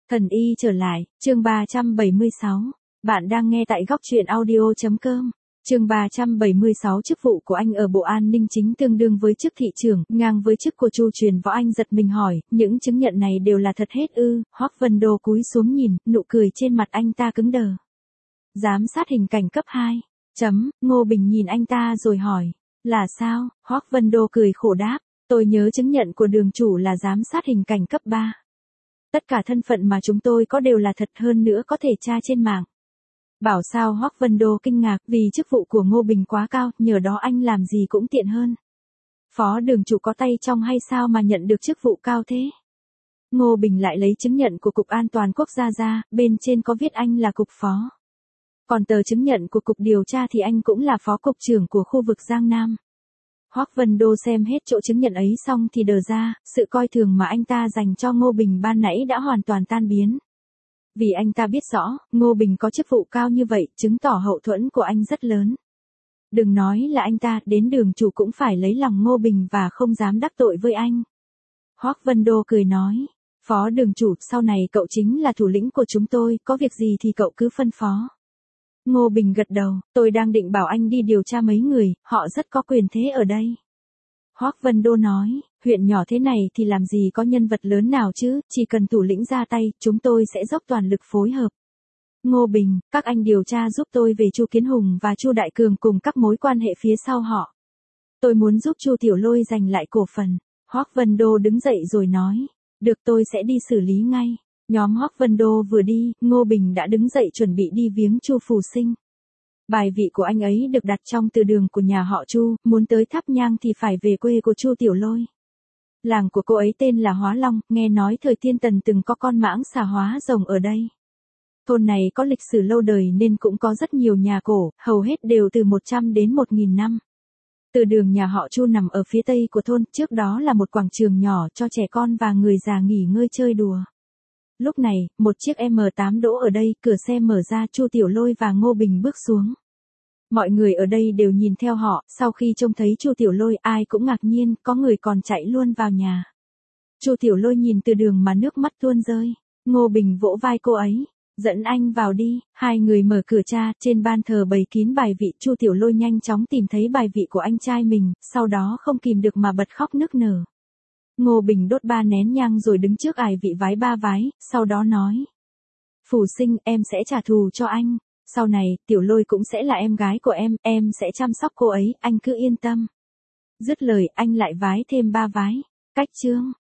Thần y trở lại, chương 376. Bạn đang nghe tại góc truyện audio.com. Chương 376. Chức vụ của anh ở Bộ An ninh chính tương đương với chức thị trưởng, ngang với chức của Chu Truyền Võ. Anh giật mình hỏi, những chứng nhận này đều là thật hết ư? Hoắc Vân Đô cúi xuống nhìn, nụ cười trên mặt anh ta cứng đờ. Giám sát hình cảnh cấp 2. Ngô Bình nhìn anh ta rồi hỏi, là sao? Hoắc Vân Đô cười khổ đáp, tôi nhớ chứng nhận của đường chủ là giám sát hình cảnh cấp 3. Tất cả thân phận mà chúng tôi có đều là thật, hơn nữa có thể tra trên mạng. Bảo sao? Hoắc Vân Đô kinh ngạc, vì chức vụ của Ngô Bình quá cao, nhờ đó anh làm gì cũng tiện hơn. Phó đường chủ có tay trong hay sao mà nhận được chức vụ cao thế? Ngô Bình lại lấy chứng nhận của Cục An toàn Quốc gia ra, bên trên có viết anh là cục phó. Còn tờ chứng nhận của Cục Điều tra thì anh cũng là phó cục trưởng của khu vực Giang Nam. Hoắc Vân Đô xem hết chỗ chứng nhận ấy xong thì đờ ra, sự coi thường mà anh ta dành cho Ngô Bình ban nãy đã hoàn toàn tan biến. Vì anh ta biết rõ, Ngô Bình có chức vụ cao như vậy, chứng tỏ hậu thuẫn của anh rất lớn. Đừng nói là anh ta, đến đường chủ cũng phải lấy lòng Ngô Bình và không dám đắc tội với anh. Hoắc Vân Đô cười nói, phó đường chủ, sau này cậu chính là thủ lĩnh của chúng tôi, có việc gì thì cậu cứ phân phó. Ngô Bình gật đầu, tôi đang định bảo anh đi điều tra mấy người, họ rất có quyền thế ở đây. Hoắc Vân Đô nói, huyện nhỏ thế này thì làm gì có nhân vật lớn nào chứ, chỉ cần thủ lĩnh ra tay, chúng tôi sẽ dốc toàn lực phối hợp. Ngô Bình, các anh điều tra giúp tôi về Chu Kiến Hùng và Chu Đại Cường cùng các mối quan hệ phía sau họ. Tôi muốn giúp Chu Tiểu Lôi giành lại cổ phần. Hoắc Vân Đô đứng dậy rồi nói, được, tôi sẽ đi xử lý ngay. Nhóm Hoắc Vân Đô vừa đi, Ngô Bình đã đứng dậy chuẩn bị đi viếng Chu Phù Sinh. Bài vị của anh ấy được đặt trong từ đường của nhà họ Chu, muốn tới thắp nhang thì phải về quê của Chu Tiểu Lôi. Làng của cô ấy tên là Hóa Long, nghe nói thời Tiên Tần từng có con mãng xà hóa rồng ở đây. Thôn này có lịch sử lâu đời nên cũng có rất nhiều nhà cổ, hầu hết đều từ 100 đến 1000 năm. Từ đường nhà họ Chu nằm ở phía tây của thôn, trước đó là một quảng trường nhỏ cho trẻ con và người già nghỉ ngơi chơi đùa. Lúc này, một chiếc M8 đỗ ở đây, cửa xe mở ra, Chu Tiểu Lôi và Ngô Bình bước xuống. Mọi người ở đây đều nhìn theo họ, sau khi trông thấy Chu Tiểu Lôi ai cũng ngạc nhiên, có người còn chạy luôn vào nhà. Chu Tiểu Lôi nhìn từ đường mà nước mắt tuôn rơi. Ngô Bình vỗ vai cô ấy, dẫn anh vào đi. Hai người mở cửa tra, trên ban thờ bày kín bài vị. Chu Tiểu Lôi nhanh chóng tìm thấy bài vị của anh trai mình, sau đó không kìm được mà bật khóc nức nở. Ngô Bình đốt 3 nén nhang rồi đứng trước ải vị vái 3 vái, sau đó nói. Phù Sinh, em sẽ trả thù cho anh. Sau này, Tiểu Lôi cũng sẽ là em gái của em sẽ chăm sóc cô ấy, anh cứ yên tâm. Dứt lời, anh lại vái thêm 3 vái. Cách chương.